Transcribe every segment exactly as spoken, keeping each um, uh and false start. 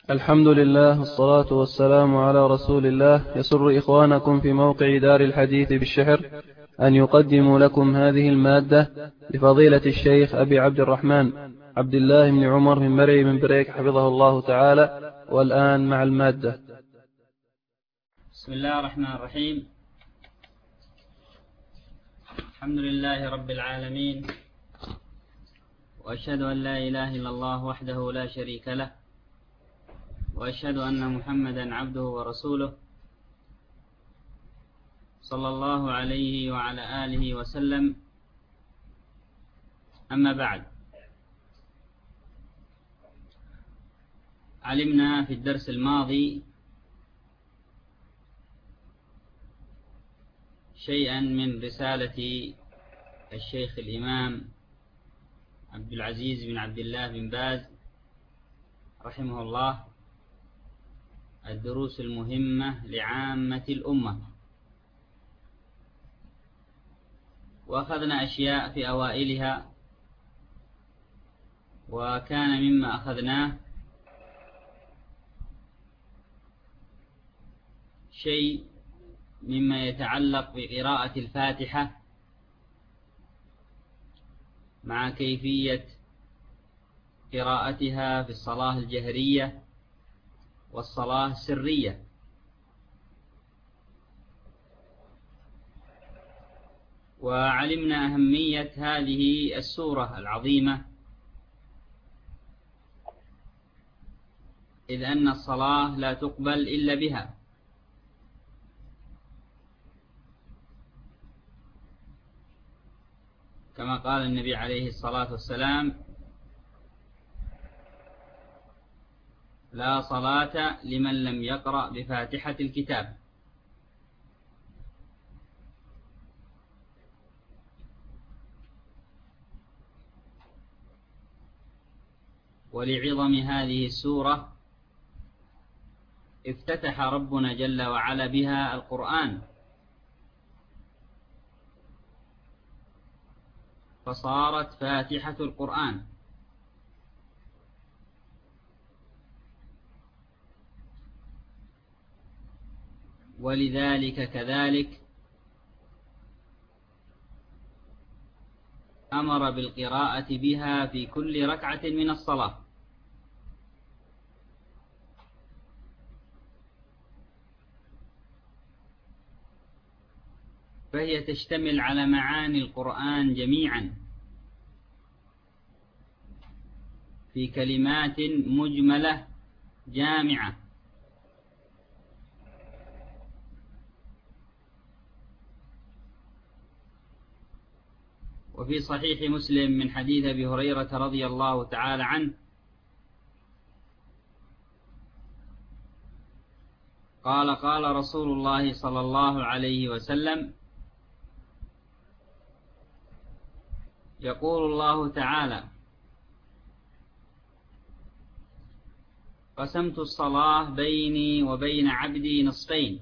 الحمد لله والصلاة والسلام على رسول الله. يسر إخوانكم في موقع دار الحديث بالشحر أن يقدموا لكم هذه المادة لفضيلة الشيخ أبي عبد الرحمن عبد الله بن عمر من مرعي من بريك حفظه الله تعالى. والآن مع المادة. بسم الله الرحمن الرحيم. الحمد لله رب العالمين، وأشهد أن لا إله إلا الله وحده لا شريك له، وأشهد أن محمدا عبده ورسوله صلى الله عليه وعلى آله وسلم. أما بعد، علمنا في الدرس الماضي شيئا من رسالة الشيخ الإمام عبد العزيز بن عبد الله بن باز رحمه الله، الدروس المهمة لعامة الأمة، وأخذنا أشياء في أوائلها، وكان مما أخذناه شيء مما يتعلق بقراءة الفاتحة مع كيفية قراءتها في الصلاة الجهرية والصلاة السرية. وعلمنا أهمية هذه السورة العظيمة، إذ أن الصلاة لا تقبل إلا بها، كما قال النبي عليه الصلاة والسلام: لا صلاة لمن لم يقرأ بفاتحة الكتاب. ولعظم هذه السورة افتتح ربنا جل وعلا بها القرآن، فصارت فاتحة القرآن. ولذلك كذلك أمر بالقراءة بها في كل ركعة من الصلاة. فهي تشتمل على معاني القرآن جميعا في كلمات مجملة جامعة. وفي صحيح مسلم من حديث أبي هريرة رضي الله تعالى عنه قال: قال رسول الله صلى الله عليه وسلم: يقول الله تعالى: قسمت الصلاة بيني وبين عبدي نصفين،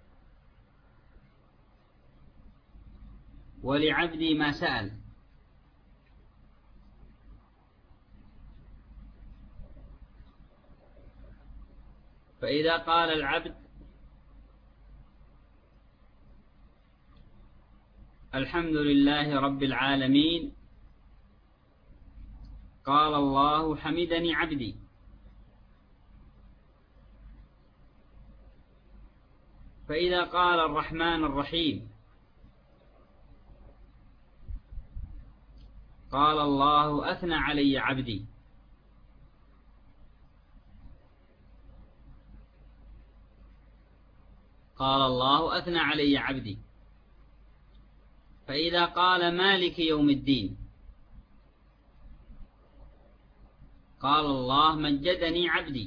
ولعبدي ما سأل. فإذا قال العبد: الحمد لله رب العالمين، قال الله: حمدني عبدي. فإذا قال الرحمن الرحيم، قال الله: أثنى علي عبدي. قال الله: أثنى علي عبدي. فإذا قال مالك يوم الدين، قال الله: مجدني عبدي.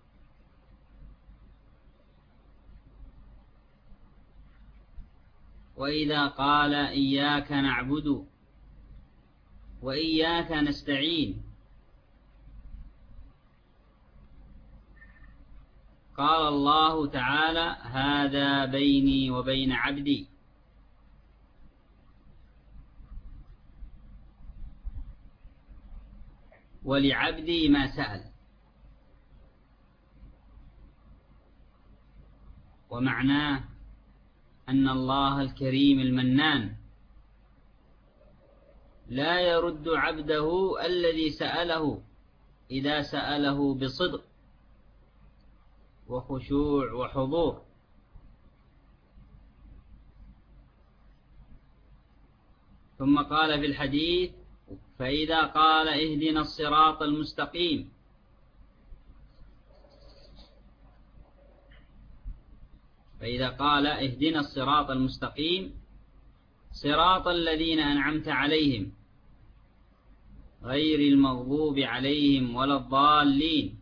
وإذا قال إياك نعبد وإياك نستعين، قال الله تعالى: هذا بيني وبين عبدي. ولعبدي ما سأل. ومعناه أن الله الكريم المنان لا يرد عبده الذي سأله إذا سأله بصدق وخشوع وحضور. ثم قال في الحديث: فإذا قال اهدنا الصراط المستقيم فإذا قال اهدنا الصراط المستقيم صراط الذين أنعمت عليهم غير المغضوب عليهم ولا الضالين،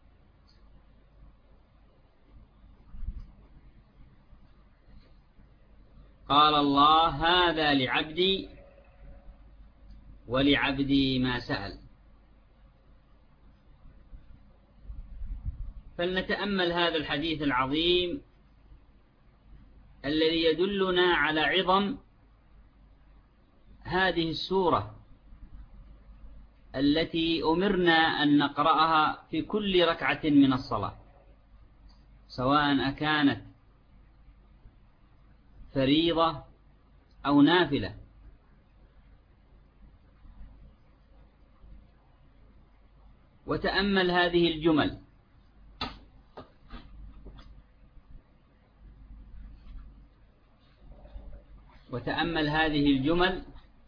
قال الله: هذا لعبدي ولعبدي ما سأل. فلنتأمل هذا الحديث العظيم الذي يدلنا على عظم هذه السورة التي أمرنا أن نقرأها في كل ركعة من الصلاة، سواء أكانت فريضة أو نافلة. وتأمل هذه الجمل: وتأمل هذه الجمل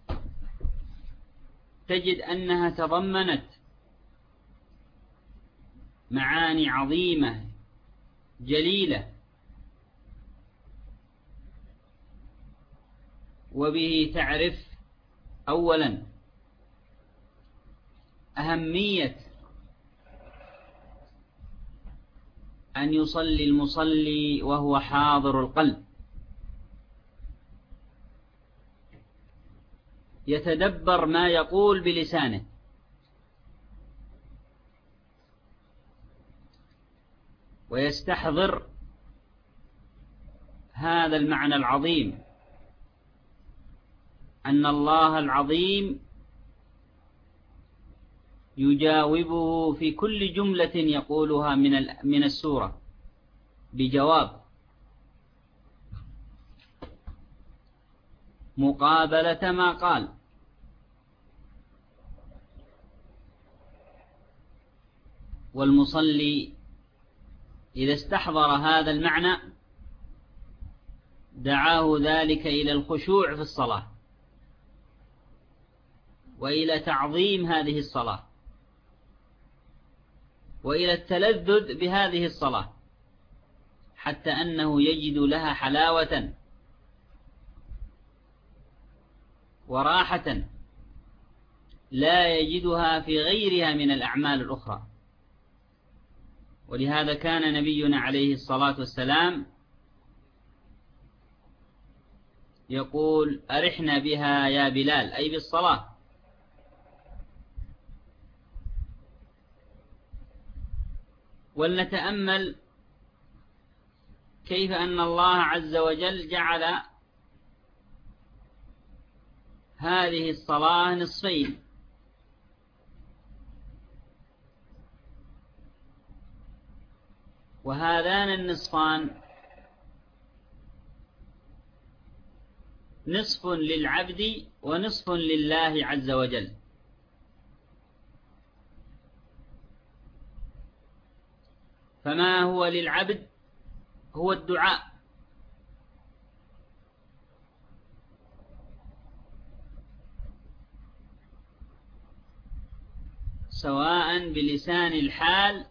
تجد أنها تضمنت معاني عظيمة جليلة، وبه تعرف أولا أهمية أن يصلي المصلي وهو حاضر القلب، يتدبر ما يقول بلسانه، ويستحضر هذا المعنى العظيم، أن الله العظيم يجاوبه في كل جملة يقولها من من السورة بجواب مقابلة ما قال. والمصلي إذا استحضر هذا المعنى دعاه ذلك إلى الخشوع في الصلاة، وإلى تعظيم هذه الصلاة، وإلى التلذذ بهذه الصلاة، حتى أنه يجد لها حلاوة وراحة لا يجدها في غيرها من الأعمال الأخرى. ولهذا كان نبينا عليه الصلاة والسلام يقول: أرحنا بها يا بلال، أي بالصلاة. ولنتأمل كيف أن الله عز وجل جعل هذه الصلاة نصفين، وهذان النصفان نصف للعبد ونصف لله عز وجل. فما هو للعبد هو الدعاء، سواء بلسان الحال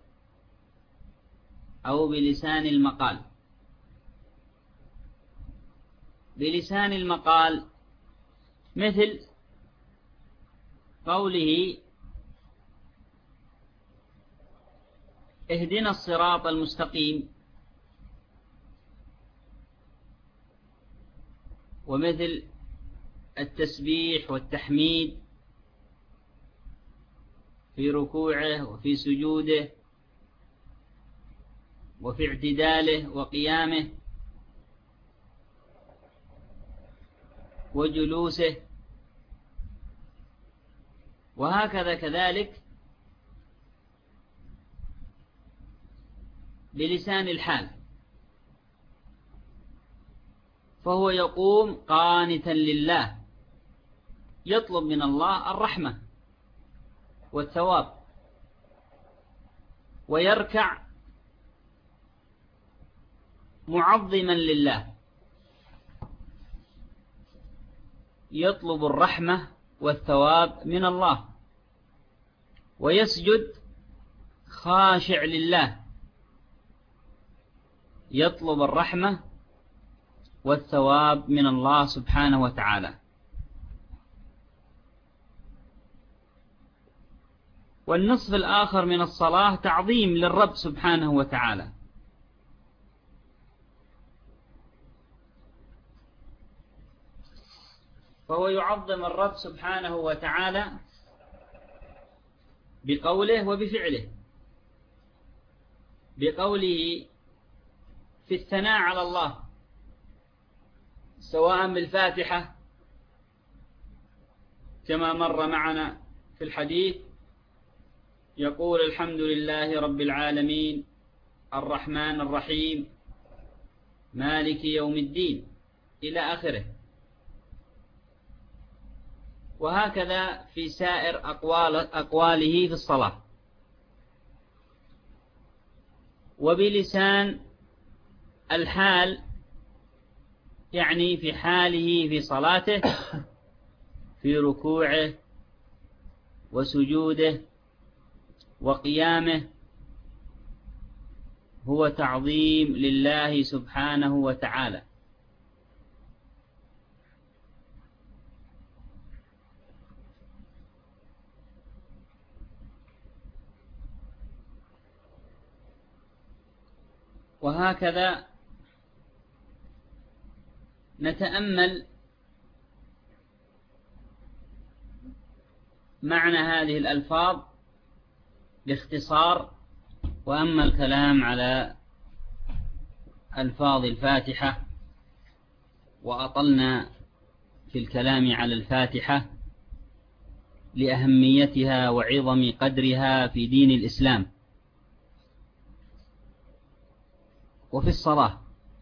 أو بلسان المقال. بلسان المقال مثل قوله: اهدنا الصراط المستقيم، ومثل التسبيح والتحميد في ركوعه وفي سجوده وفي اعتداله وقيامه وجلوسه، وهكذا كذلك بلسان الحال. فهو يقوم قانتا لله يطلب من الله الرحمة والثواب، ويركع معظما لله يطلب الرحمة والثواب من الله، ويسجد خاشع لله يطلب الرحمة والثواب من الله سبحانه وتعالى. والنصف الآخر من الصلاة تعظيم للرب سبحانه وتعالى، فهو يعظم الرب سبحانه وتعالى بقوله وبفعله. بقوله في الثناء على الله سواء بالفاتحة كما مر معنا في الحديث، يقول الحمد لله رب العالمين الرحمن الرحيم مالك يوم الدين إلى آخره. وهكذا في سائر أقوال أقواله في الصلاة. وبلسان الحال يعني في حاله في صلاته في ركوعه وسجوده وقيامه هو تعظيم لله سبحانه وتعالى. وهكذا نتأمل معنى هذه الألفاظ باختصار. وأما الكلام على ألفاظ الفاتحة وأطلنا في الكلام على الفاتحة لأهميتها وعظم قدرها في دين الإسلام وفي الصلاة،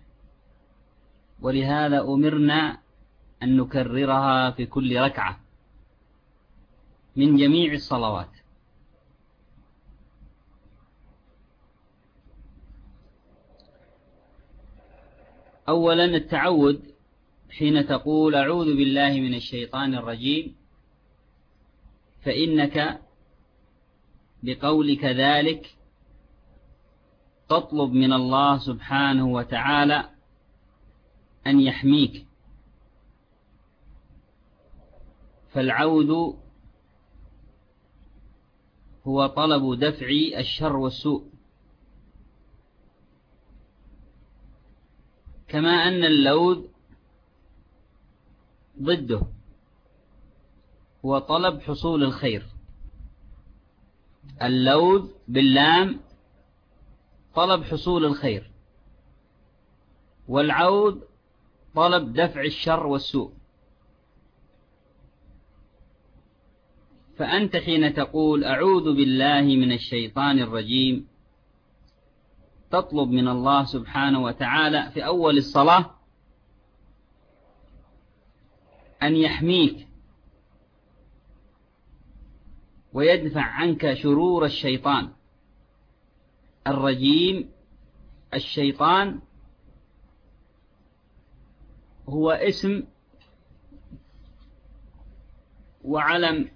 ولهذا أمرنا أن نكررها في كل ركعة من جميع الصلوات. أولا التعود حين تقول أعوذ بالله من الشيطان الرجيم، فإنك بقولك ذلك تطلب من الله سبحانه وتعالى أن يحميك. فالعوذ هو طلب دفع الشر والسوء، كما أن اللوذ ضده هو طلب حصول الخير. اللوذ باللام طلب حصول الخير، والعوذ طلب دفع الشر والسوء. فأنت حين تقول أعوذ بالله من الشيطان الرجيم تطلب من الله سبحانه وتعالى في أول الصلاة أن يحميك ويدفع عنك شرور الشيطان الرجيم. الشيطان هو اسم وعلم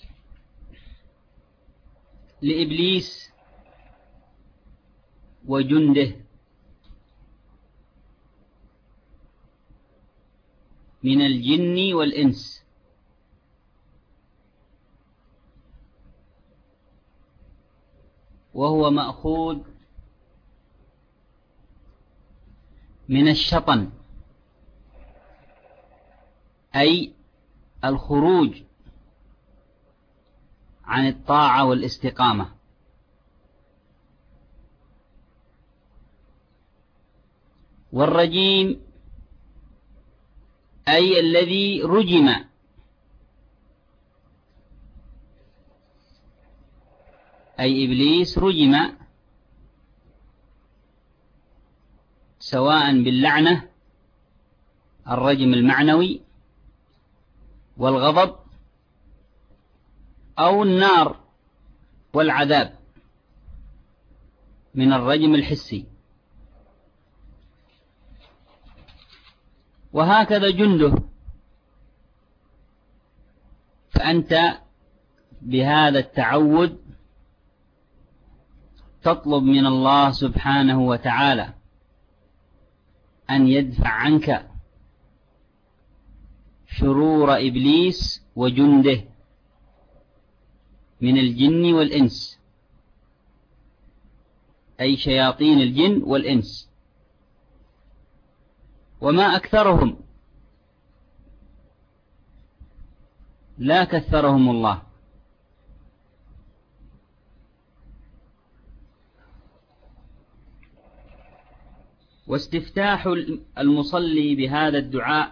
لإبليس وجنده من الجن والإنس. وهو مأخوذ من الشطن، أي الخروج عن الطاعة والاستقامة. والرجيم أي الذي رجم، أي إبليس رجم سواء باللعنة الرجم المعنوي والغضب، أو النار والعذاب من الرجم الحسي. وهكذا جنده. فأنت بهذا التعود تطلب من الله سبحانه وتعالى أن يدفع عنك شرور إبليس وجنده من الجن والإنس، أي شياطين الجن والإنس. وما أكثرهم، لا كثرهم الله. واستفتاح المصلي بهذا الدعاء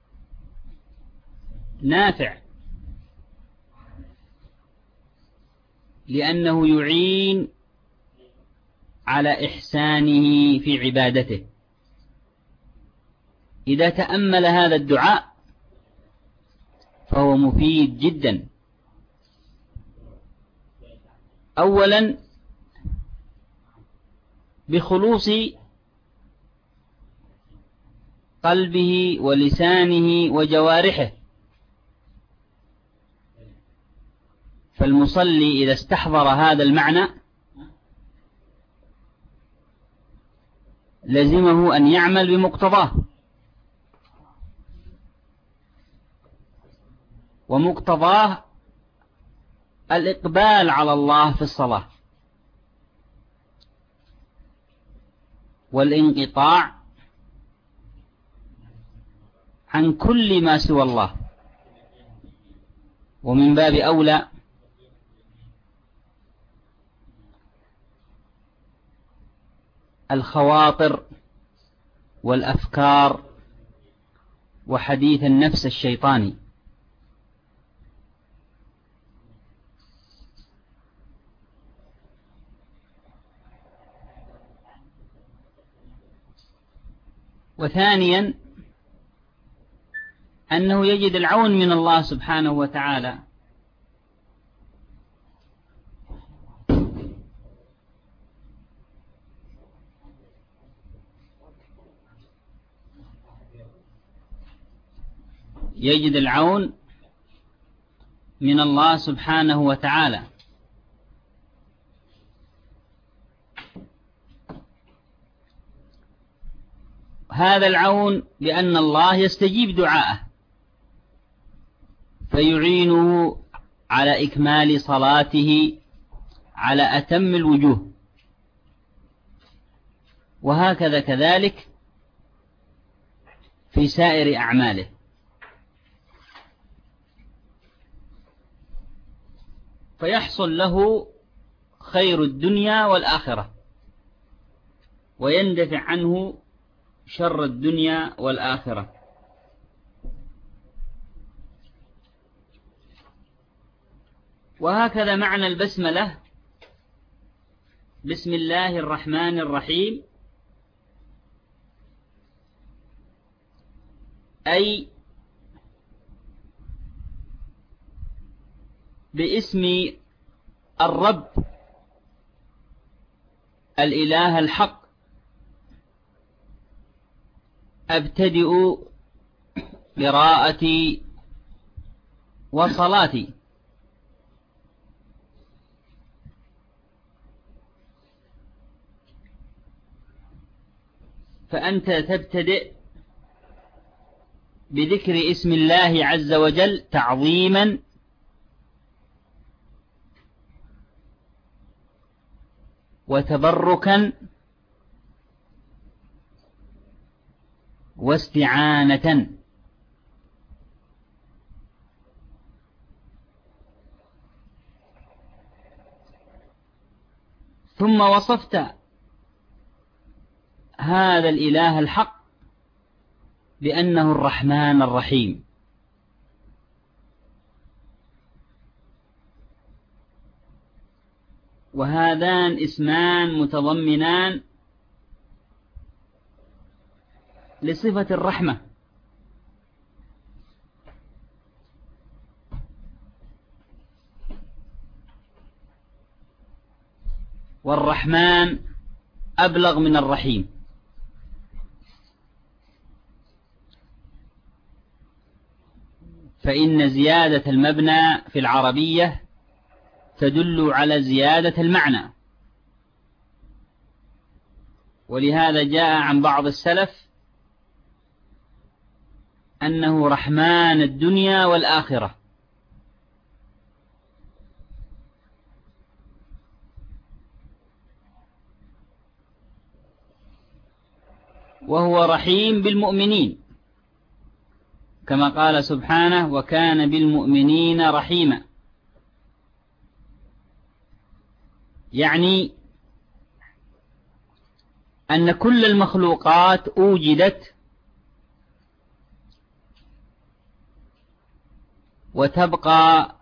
نافع، لأنه يعين على إحسانه في عبادته. إذا تأمل هذا الدعاء فهو مفيد جدا. أولا بخلوص قلبه ولسانه وجوارحه. فالمصلي إذا استحضر هذا المعنى لزمه أن يعمل بمقتضاه، ومقتضاه الإقبال على الله في الصلاة والانقطاع عن كل ما سوى الله. ومن باب أولى الخواطر والأفكار وحديث النفس الشيطاني. وثانيا أنه يجد العون من الله سبحانه وتعالى يجد العون من الله سبحانه وتعالى. هذا العون بأن الله يستجيب دعاءه فيعينه على إكمال صلاته على أتم الوجوه. وهكذا كذلك في سائر أعماله. فيحصل له خير الدنيا والآخرة، ويندفع عنه شر الدنيا والآخرة. وهكذا معنى البسملة: بسم الله الرحمن الرحيم، أي باسم الرب الإله الحق أبتدئ قراءتي وصلاتي. فأنت تبتدئ بذكر اسم الله عز وجل تعظيما وتبركا واستعانة. ثم وصفت هذا الإله الحق بأنه الرحمن الرحيم. وهذان اسمان متضمنان لصفة الرحمة والرحمن أبلغ من الرحيم. فإن زيادة المبنى في العربية تدل على زيادة المعنى، ولهذا جاء عن بعض السلف أنه رحمن الدنيا والآخرة. وهو رحيم بالمؤمنين كما قال سبحانه: وكان بالمؤمنين رحيما. يعني أن كل المخلوقات أوجدت وتبقى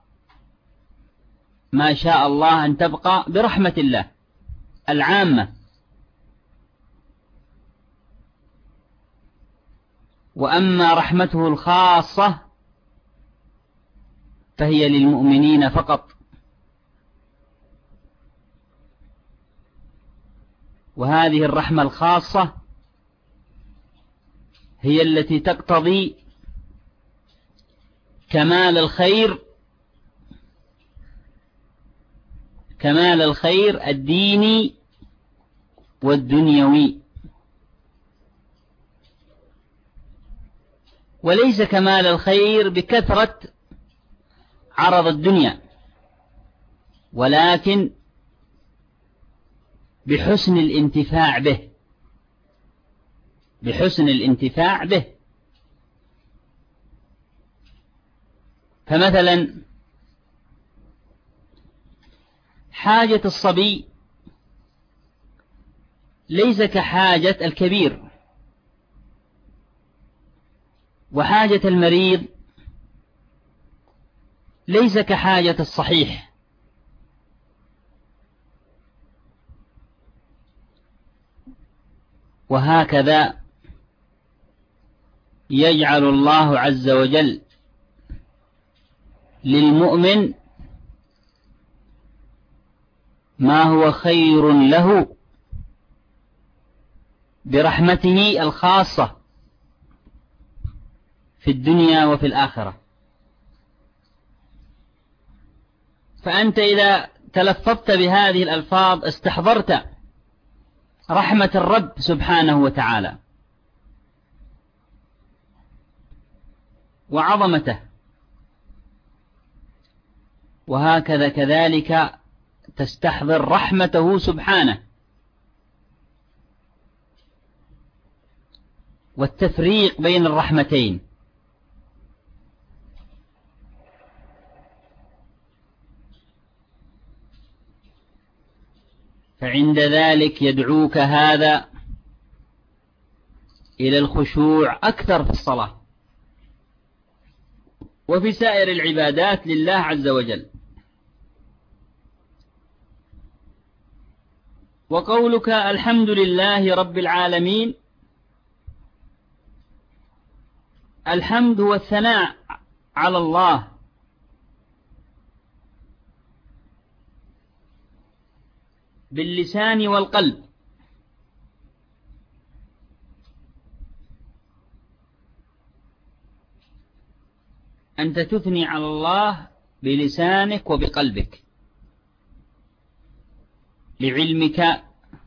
ما شاء الله أن تبقى برحمة الله العامة، وأما رحمته الخاصة فهي للمؤمنين فقط. وهذه الرحمة الخاصة هي التي تقتضي كمال الخير كمال الخير الديني والدنيوي، وليس كمال الخير بكثرة عرض الدنيا، ولكن بحسن الانتفاع به بحسن الانتفاع به فمثلا حاجة الصبي ليس كحاجة الكبير، وحاجة المريض ليس كحاجة الصحيح. وهكذا يجعل الله عز وجل للمؤمن ما هو خير له برحمته الخاصة في الدنيا وفي الآخرة. فأنت إذا تلفظت بهذه الألفاظ استحضرت رحمة الرب سبحانه وتعالى وعظمته، وهكذا كذلك تستحضر رحمته سبحانه والتفريق بين الرحمتين. فعند ذلك يدعوك هذا إلى الخشوع أكثر في الصلاة وفي سائر العبادات لله عز وجل. وقولك الحمد لله رب العالمين، الحمد هو الثناء على الله باللسان والقلب، أنت تثني على الله بلسانك وبقلبك لعلمك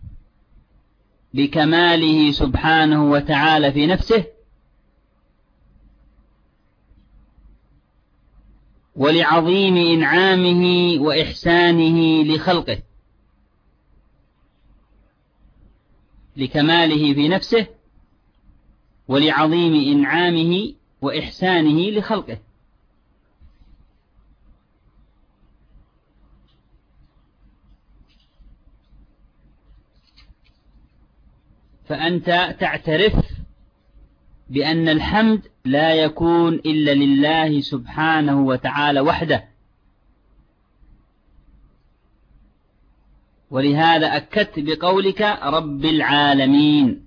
بكماله سبحانه وتعالى في نفسه، ولعظيم إنعامه وإحسانه لخلقه، لكماله في نفسه ولعظيم إنعامه وإحسانه لخلقه. فأنت تعترف بأن الحمد لا يكون إلا لله سبحانه وتعالى وحده، ولهذا أكدت بقولك رب العالمين،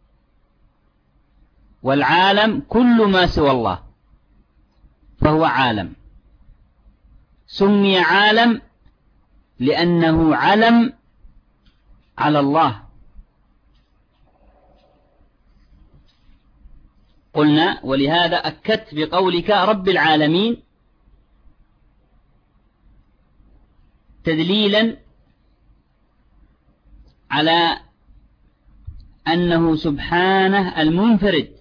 والعالم كل ما سوى الله فهو عالم. سمي عالم لأنه علم على الله. قلنا ولهذا أكدت بقولك رب العالمين تدليلا على أنه سبحانه المنفرد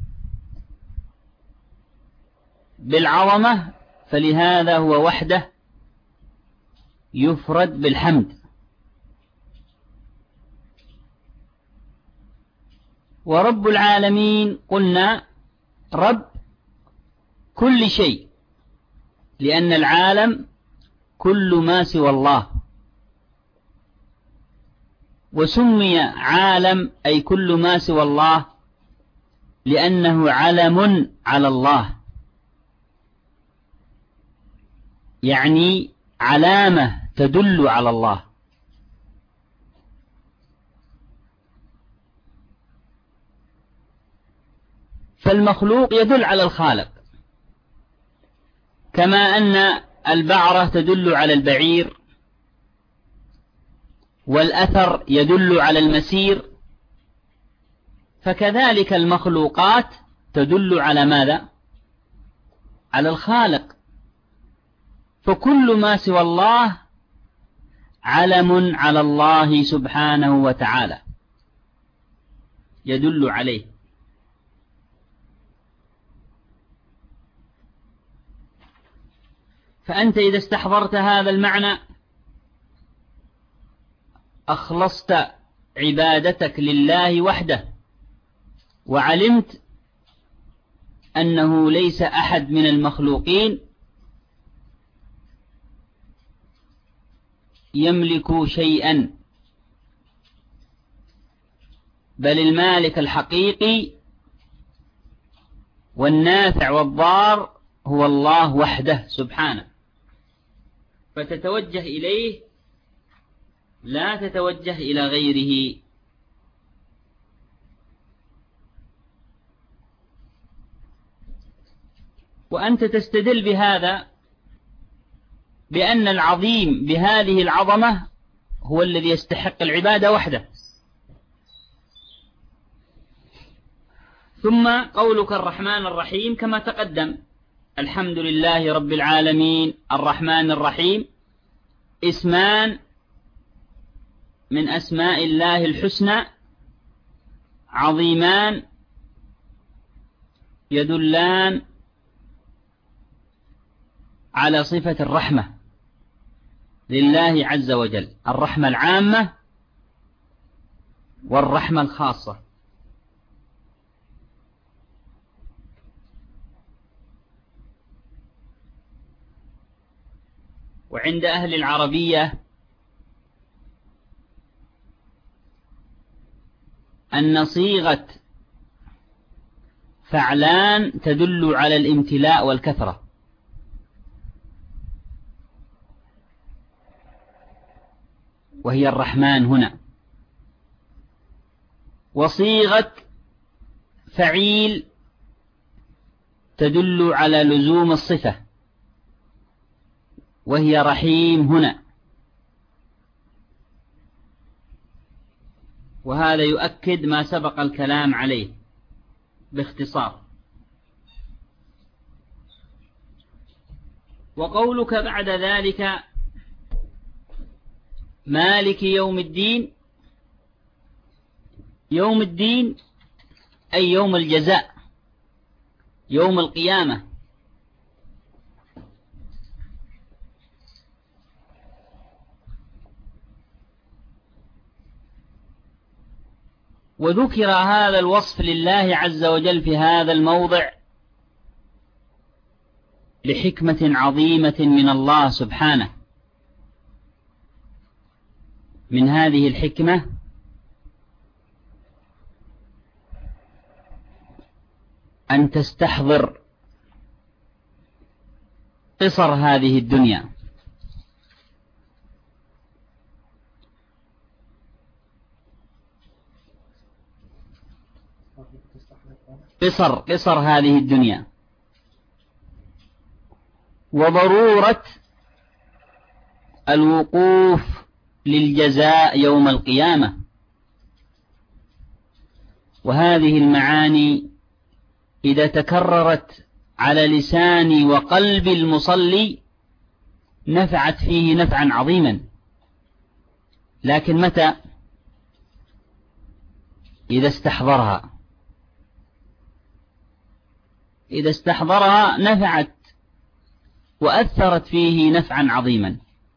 بالعظمة، فلهذا هو وحده يفرد بالحمد. ورب العالمين قلنا رب كل شيء، لأن العالم كل ما سوى الله، وسمي عالم أي كل ما سوى الله لأنه علم على الله، يعني علامة تدل على الله. فالمخلوق يدل على الخالق، كما أن البعرة تدل على البعير، والأثر يدل على المسير، فكذلك المخلوقات تدل على ماذا؟ على الخالق. فكل ما سوى الله علم على الله سبحانه وتعالى يدل عليه. فأنت إذا استحضرت هذا المعنى أخلصت عبادتك لله وحده، وعلمت أنه ليس أحد من المخلوقين يملك شيئا، بل المالك الحقيقي والنافع والضار هو الله وحده سبحانه، فتتوجه إليه لا تتوجه إلى غيره. وأنت تستدل بهذا بأن العظيم بهذه العظمة هو الذي يستحق العبادة وحده. ثم قولك الرحمن الرحيم كما تقدم، الحمد لله رب العالمين الرحمن الرحيم، اسمان من أسماء الله الحسنى عظيمان يدلان على صفة الرحمة لله عز وجل، الرحمة العامة والرحمة الخاصة. وعند أهل العربية أن صيغة فعلان تدل على الامتلاء والكثرة، وهي الرحمن هنا. وصيغة فعيل تدل على لزوم الصفة، وهي رحيم هنا. وهذا يؤكد ما سبق الكلام عليه باختصار. وقولك بعد ذلك مالك يوم الدين، يوم الدين أي يوم الجزاء، يوم القيامة. وذكر هذا الوصف لله عز وجل في هذا الموضع لحكمة عظيمة من الله سبحانه. من هذه الحكمة أن تستحضر قصر هذه الدنيا، قصر قصر هذه الدنيا، وضرورة الوقوف للجزاء يوم القيامة. وهذه المعاني إذا تكررت على لسان وقلب المصلي نفعت فيه نفعا عظيما، لكن متى؟ إذا استحضرها إذا استحضرها نفعت وأثرت فيه نفعا عظيما.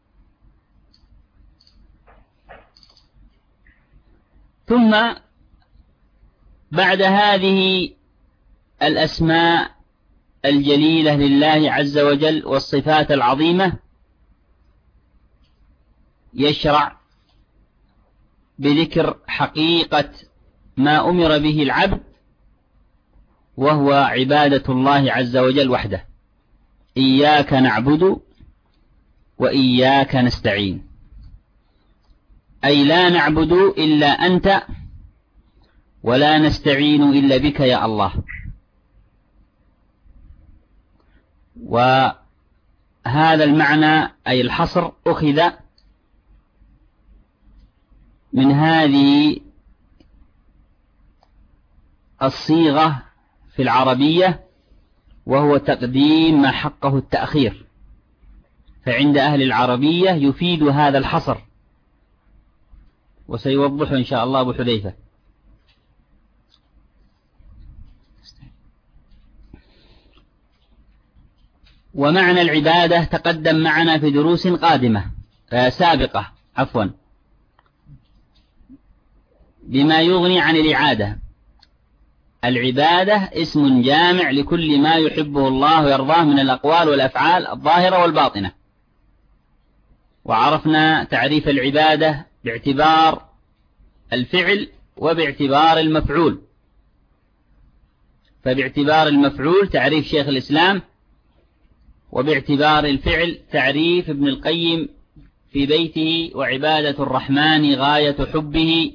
ثم بعد هذه الأسماء الجليلة لله عز وجل والصفات العظيمة يشرع بذكر حقيقة ما أمر به العبد، وهو عبادة الله عز وجل وحده. إياك نعبد وإياك نستعين، أي لا نعبد إلا أنت ولا نستعين إلا بك يا الله. وهذا المعنى أي الحصر أخذ من هذه الصيغة في العربية، وهو تقديم ما حقه التأخير، فعند أهل العربية يفيد هذا الحصر، وسيوضح إن شاء الله أبو حذيفة. ومعنى العبادة تقدم معنا في دروس قادمة آه سابقة عفوا بما يغني عن الإعادة. العبادة اسم جامع لكل ما يحبه الله ويرضاه من الأقوال والأفعال الظاهرة والباطنة. وعرفنا تعريف العبادة باعتبار الفعل وباعتبار المفعول. فباعتبار المفعول تعريف شيخ الإسلام، وباعتبار الفعل تعريف ابن القيم في بيته وعبادة الرحمن غاية حبه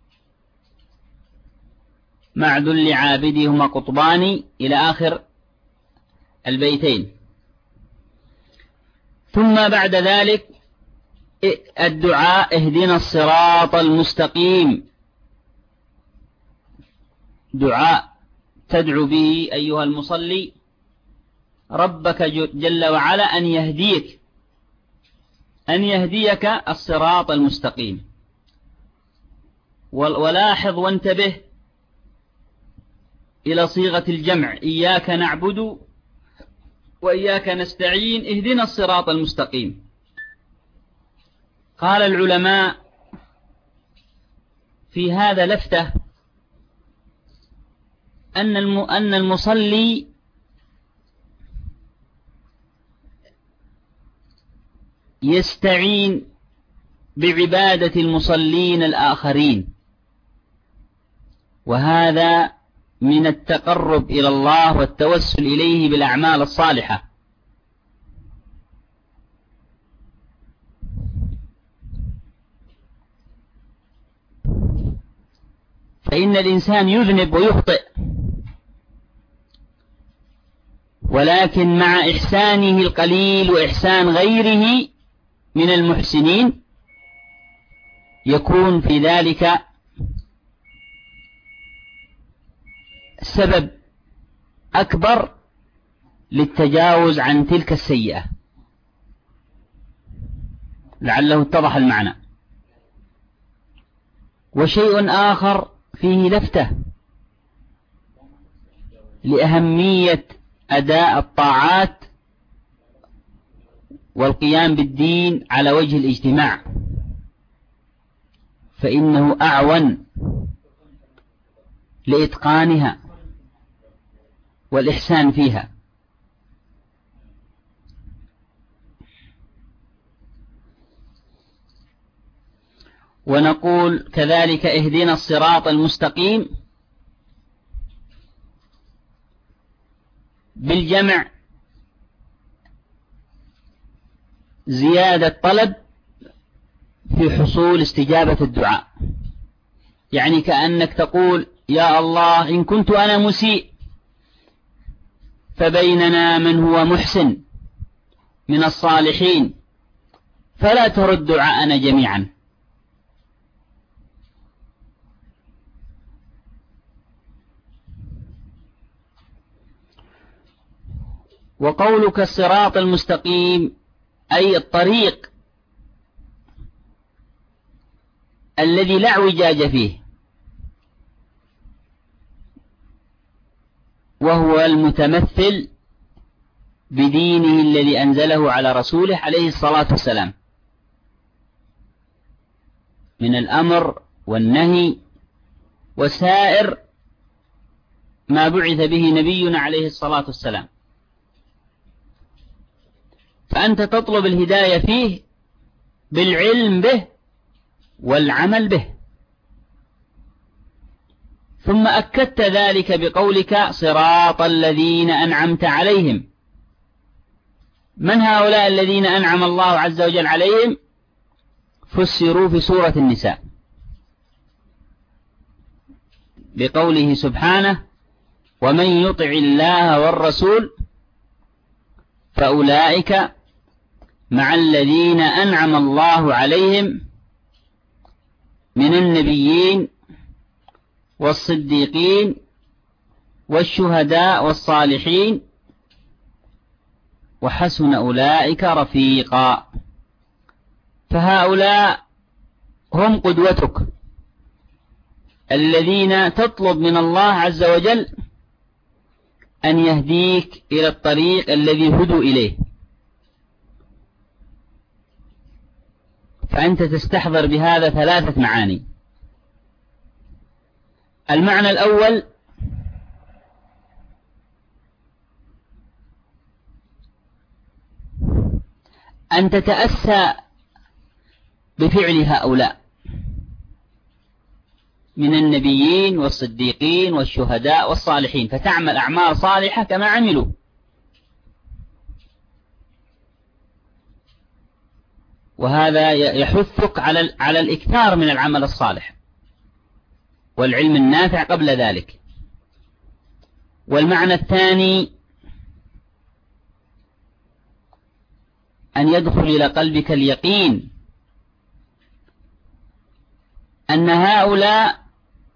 مع ذل عابده هما قطبان إلى آخر البيتين. ثم بعد ذلك الدعاء اهدنا الصراط المستقيم، دعاء تدعو به أيها المصلي ربك جل وعلا أن يهديك أن يهديك الصراط المستقيم. ولاحظ وانتبه إلى صيغة الجمع، إياك نعبد وإياك نستعين اهدنا الصراط المستقيم. قال العلماء في هذا لفتة أن المصلي يستعين بعبادة المصلين الآخرين، وهذا من التقرب إلى الله والتوسل إليه بالأعمال الصالحة. فإن الإنسان يذنب ويخطئ، ولكن مع إحسانه القليل وإحسان غيره من المحسنين يكون في ذلك سبب أكبر للتجاوز عن تلك السيئة. لعله اتضح المعنى. وشيء آخر فيه لفتة لأهمية أداء الطاعات والقيام بالدين على وجه الاجتماع، فإنه أعون لإتقانها والإحسان فيها. ونقول كذلك اهدنا الصراط المستقيم بالجمع زيادة طلب في حصول استجابة الدعاء، يعني كأنك تقول يا الله إن كنت أنا مسيء فبيننا من هو محسن من الصالحين فلا ترد دعاءنا جميعا، وقولك الصراط المستقيم أي الطريق الذي لا اعوجاج فيه، وهو المتمثل بدينه الذي أنزله على رسوله عليه الصلاة والسلام من الأمر والنهي وسائر ما بعث به نبينا عليه الصلاة والسلام. فأنت تطلب الهداية فيه بالعلم به والعمل به. ثم أكدت ذلك بقولك صراط الذين أنعمت عليهم. من هؤلاء الذين أنعم الله عز وجل عليهم؟ فسروا في سورة النساء بقوله سبحانه ومن يطع الله والرسول فأولئك مع الذين أنعم الله عليهم من النبيين والصديقين والشهداء والصالحين وحسن أولئك رفيقا. فهؤلاء هم قدوتك الذين تطلب من الله عز وجل أن يهديك إلى الطريق الذي هدوا إليه. فأنت تستحضر بهذا ثلاثة معاني. المعنى الأول أن تتأسى بفعل هؤلاء من النبيين والصديقين والشهداء والصالحين، فتعمل أعمال صالحة كما عملوا. وهذا يحثك على على الإكثار من العمل الصالح والعلم النافع قبل ذلك. والمعنى الثاني أن يدخل إلى قلبك اليقين أن هؤلاء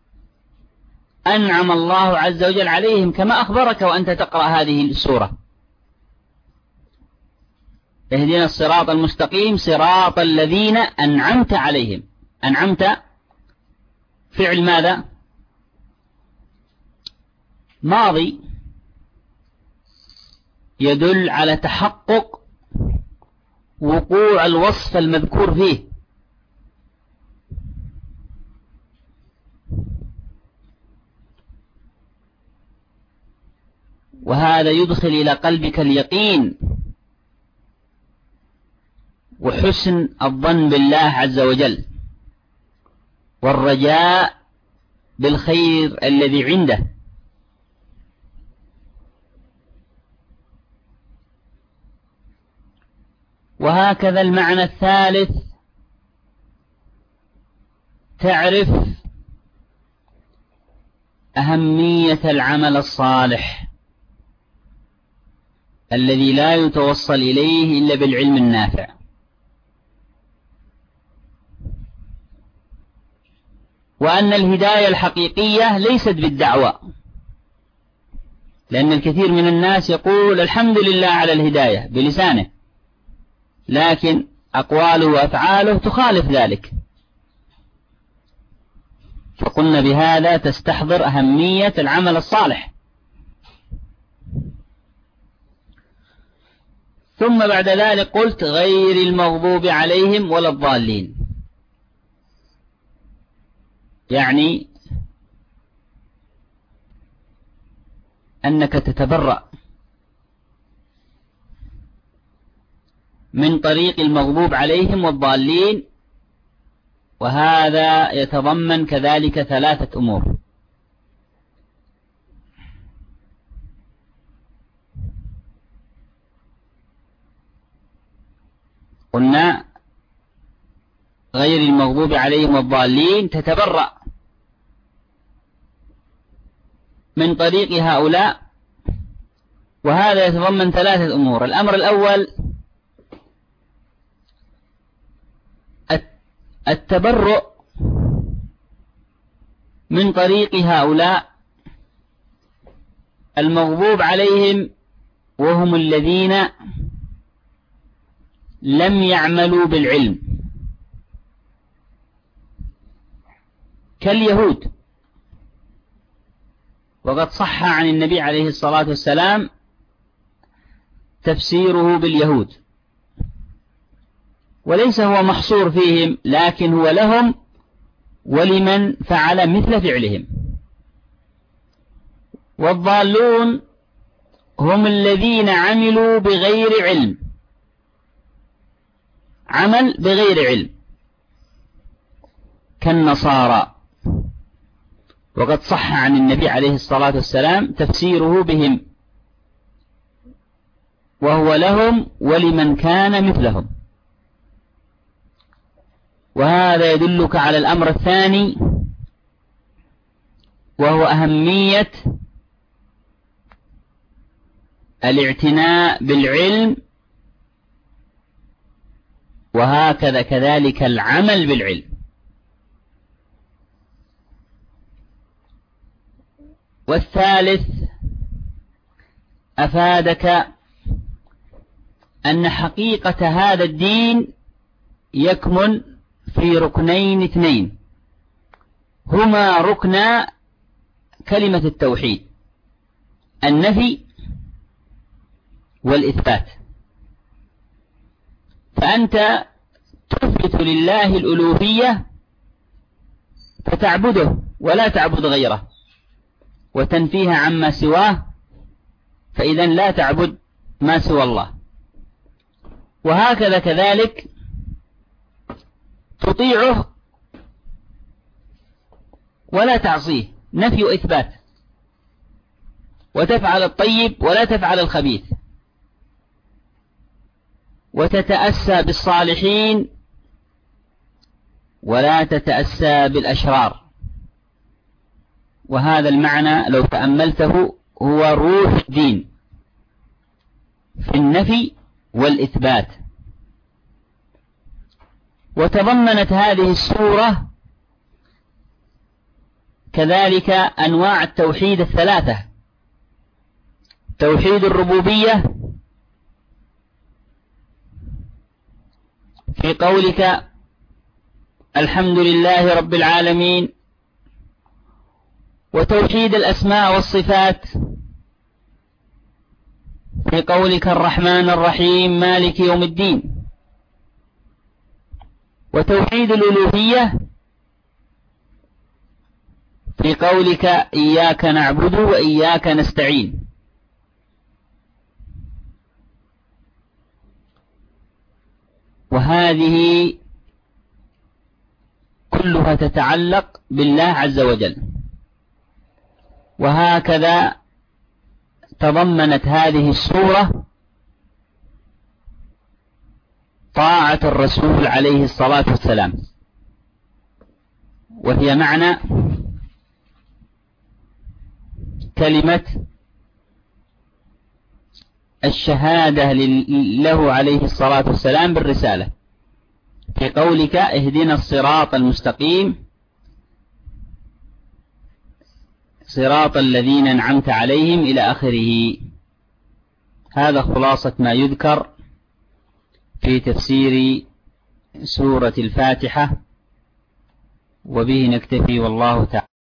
أنعم الله عز وجل عليهم كما أخبرك وأنت تقرأ هذه السورة اهدنا الصراط المستقيم صراط الذين أنعمت عليهم. أنعمت فعل ماذا؟ ماضي يدل على تحقق وقوع الوصف المذكور فيه. وهذا يدخل إلى قلبك اليقين وحسن الظن بالله عز وجل والرجاء بالخير الذي عنده. وهكذا المعنى الثالث تعرف أهمية العمل الصالح الذي لا يتوصل إليه إلا بالعلم النافع. وأن الهداية الحقيقية ليست بالدعوة، لأن الكثير من الناس يقول الحمد لله على الهداية بلسانه، لكن أقواله وأفعاله تخالف ذلك. فقلنا بهذا تستحضر أهمية العمل الصالح. ثم بعد ذلك قلت غير المغضوب عليهم ولا الضالين، يعني أنك تتبرأ من طريق المغضوب عليهم والضالين. وهذا يتضمن كذلك ثلاثة أمور. قلنا غير المغضوب عليهم والضالين تتبرأ من طريق هؤلاء، وهذا يتضمن ثلاثة أمور. الأمر الأول التبرؤ من طريق هؤلاء المغضوب عليهم وهم الذين لم يعملوا بالعلم كاليهود. وقد صح عن النبي عليه الصلاة والسلام تفسيره باليهود، وليس هو محصور فيهم، لكن هو لهم ولمن فعل مثل فعلهم. والضالون هم الذين عملوا بغير علم، عمل بغير علم كالنصارى. وقد صح عن النبي عليه الصلاة والسلام تفسيره بهم، وهو لهم ولمن كان مثلهم. وهذا يدلك على الأمر الثاني، وهو أهمية الاعتناء بالعلم، وهكذا كذلك العمل بالعلم. والثالث أفادك أن حقيقة هذا الدين يكمن في ركنين اثنين، هما ركن كلمة التوحيد، النفي والإثبات. فأنت تثبت لله الألوهية فتعبده ولا تعبد غيره، وتنفيها عما سواه، فإذا لا تعبد ما سوى الله. وهكذا كذلك تطيعه ولا تعصيه، نفي وإثبات، وتفعل الطيب ولا تفعل الخبيث، وتتأسى بالصالحين ولا تتأسى بالأشرار. وهذا المعنى لو تأملته هو روح الدين في النفي والإثبات. وتضمنت هذه السورة كذلك أنواع التوحيد الثلاثة: توحيد الربوبية في قولك الحمد لله رب العالمين، وتوحيد الأسماء والصفات في قولك الرحمن الرحيم مالك يوم الدين، وتوحيد الألوهية في قولك إياك نعبد وإياك نستعين. وهذه كلها تتعلق بالله عز وجل. وهكذا تضمنت هذه السورة طاعة الرسول عليه الصلاة والسلام، وهي معنى كلمة الشهادة له عليه الصلاة والسلام بالرسالة في قولك اهدنا الصراط المستقيم صراط الذين أنعمت عليهم إلى آخره. هذا خلاصة ما يذكر في تفسير سورة الفاتحة، وبه نكتفي والله تعالى